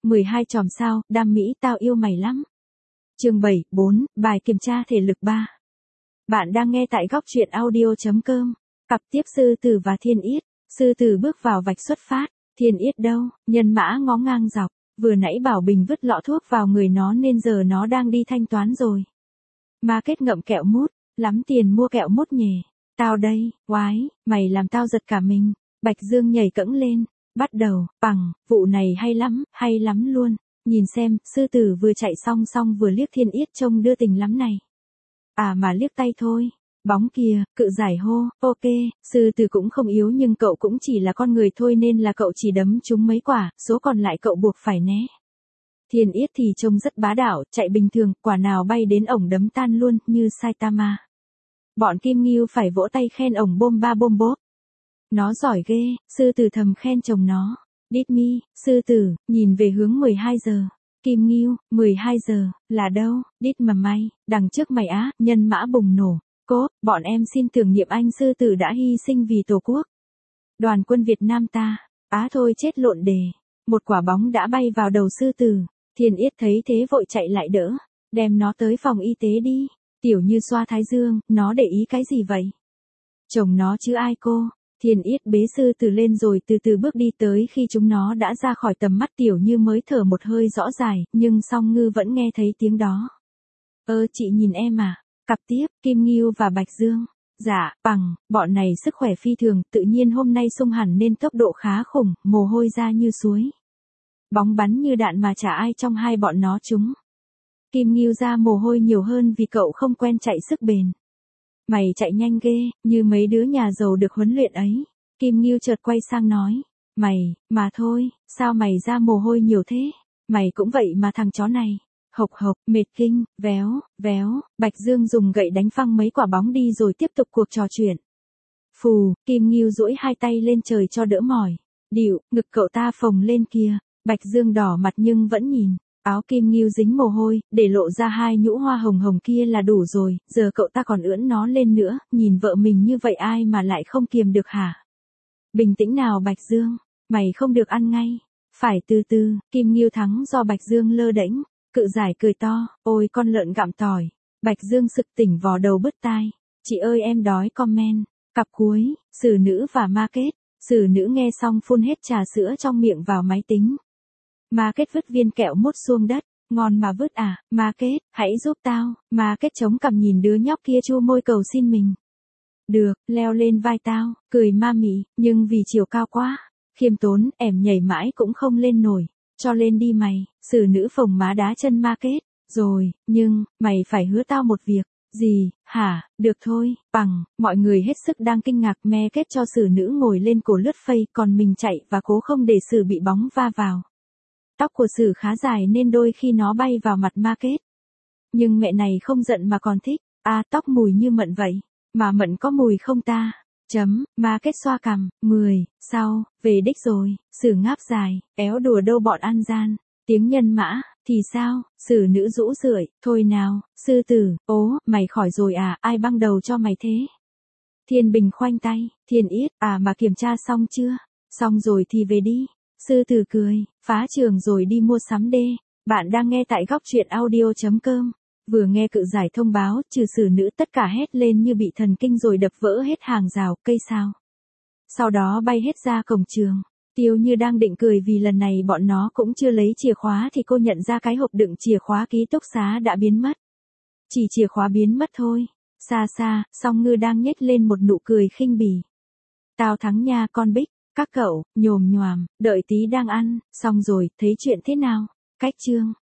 12 chòm sao, đam mỹ tao yêu mày lắm. Chương 4, bài kiểm tra thể lực 3. Bạn đang nghe tại góc truyện audio.com. Cặp tiếp sư tử và Thiên Yết. Sư tử bước vào vạch xuất phát, Thiên Yết đâu, nhân mã ngó ngang dọc, vừa nãy Bảo Bình vứt lọ thuốc vào người nó nên giờ nó đang đi thanh toán rồi. Ma Kết ngậm kẹo mút, lắm tiền mua kẹo mút nhỉ. Tao đây, oái, mày làm tao giật cả mình. Bạch Dương nhảy cẫng lên, bắt đầu, bằng, vụ này hay lắm luôn. Nhìn xem, sư tử vừa chạy xong vừa liếc Thiên Yết trông đưa tình lắm này. À mà liếc tay thôi. Bóng kìa, cự giải hô, ok, sư tử cũng không yếu nhưng cậu cũng chỉ là con người thôi nên là cậu chỉ đấm trúng mấy quả, số còn lại cậu buộc phải né. Thiên Yết thì trông rất bá đạo, chạy bình thường, quả nào bay đến ổng đấm tan luôn, như Saitama. Bọn Kim Ngưu phải vỗ tay khen ổng bôm ba bôm bốp. Nó giỏi ghê, sư tử thầm khen chồng nó. Đít mi, sư tử, nhìn về hướng 12 giờ. Kim Ngưu, 12 giờ, là đâu, đít mà may, đằng trước mày á, nhân mã bùng nổ. Cốp, bọn em xin tưởng niệm anh sư tử đã hy sinh vì Tổ quốc. Đoàn quân Việt Nam ta, thôi chết lộn đề. Một quả bóng đã bay vào đầu sư tử. Thiên Yết thấy thế vội chạy lại đỡ, đem nó tới phòng y tế đi. Tiểu Như xoa thái dương, nó để ý cái gì vậy? Chồng nó chứ ai cô? Thiên Yết bế sư tử lên rồi từ từ bước đi tới khi chúng nó đã ra khỏi tầm mắt. Tiểu Như mới thở một hơi rõ dài, nhưng Song Ngư vẫn nghe thấy tiếng đó. Chị nhìn em à? Cặp tiếp, Kim Ngưu và Bạch Dương. Dạ, bằng, bọn này sức khỏe phi thường, tự nhiên hôm nay sung hẳn nên tốc độ khá khủng, mồ hôi ra như suối. Bóng bắn như đạn mà chả ai trong hai bọn nó trúng. Kim Ngưu ra mồ hôi nhiều hơn vì cậu không quen chạy sức bền. Mày chạy nhanh ghê, như mấy đứa nhà giàu được huấn luyện ấy. Kim Ngưu chợt quay sang nói. Mày, mà thôi, sao mày ra mồ hôi nhiều thế? Mày cũng vậy mà thằng chó này. Hộc hộc, mệt kinh, véo, Bạch Dương dùng gậy đánh phăng mấy quả bóng đi rồi tiếp tục cuộc trò chuyện. Phù, Kim Ngưu duỗi hai tay lên trời cho đỡ mỏi. Điệu, ngực cậu ta phồng lên kia. Bạch Dương đỏ mặt nhưng vẫn nhìn. Áo Kim Ngưu dính mồ hôi, để lộ ra hai nhũ hoa hồng hồng kia là đủ rồi, giờ cậu ta còn ưỡn nó lên nữa, nhìn vợ mình như vậy ai mà lại không kiềm được hả? Bình tĩnh nào Bạch Dương, mày không được ăn ngay, phải từ từ. Kim Ngưu thắng do Bạch Dương lơ đễnh, cự giải cười to, ôi con lợn gặm tỏi. Bạch Dương sực tỉnh vò đầu bứt tai, chị ơi em đói comment. Cặp cuối, xử nữ và Ma Kết. Xử nữ nghe xong phun hết trà sữa trong miệng vào máy tính. Ma Kết vứt viên kẹo mút xuống đất, ngon mà vứt à, Ma Kết, hãy giúp tao. Ma Kết chống cằm nhìn đứa nhóc kia chu môi cầu xin mình. Được, leo lên vai tao, cười ma mị, nhưng vì chiều cao quá, khiêm tốn, ẻm nhảy mãi cũng không lên nổi, cho lên đi mày. Xử nữ phồng má đá chân Ma Kết, rồi, nhưng, mày phải hứa tao một việc. Gì, hả, được thôi, bằng, mọi người hết sức đang kinh ngạc. Ma Kết cho xử nữ ngồi lên cổ lướt phây, còn mình chạy và cố không để xử bị bóng va vào. Tóc của Sử khá dài nên đôi khi nó bay vào mặt Ma Kết. Nhưng mẹ này không giận mà còn thích. Tóc mùi như Mận vậy. Mà Mận có mùi không ta? Ma Kết xoa cằm. 10, sau, về đích rồi. Sử ngáp dài, éo đùa đâu bọn ăn gian. Tiếng nhân mã, thì sao? Sử nữ rũ rượi, thôi nào, sư tử, mày khỏi rồi à, ai băng đầu cho mày thế? Thiên Bình khoanh tay, Thiên Yết, mà kiểm tra xong chưa? Xong rồi thì về đi. Sư tử cười, phá trường rồi đi mua sắm đê. Bạn đang nghe tại góc truyện audio.com. Vừa nghe cự giải thông báo, trừ xử nữ tất cả hét lên như bị thần kinh rồi đập vỡ hết hàng rào, cây sao. Sau đó bay hết ra cổng trường. Tiêu Như đang định cười vì lần này bọn nó cũng chưa lấy chìa khóa thì cô nhận ra cái hộp đựng chìa khóa ký túc xá đã biến mất. Chỉ chìa khóa biến mất thôi. Xa xa, Song Ngư đang nhếch lên một nụ cười khinh bỉ. Tao thắng nha con Bích. Các cậu, nhồm nhoàm, đợi tí đang ăn, xong rồi, thấy chuyện thế nào? Cách chương.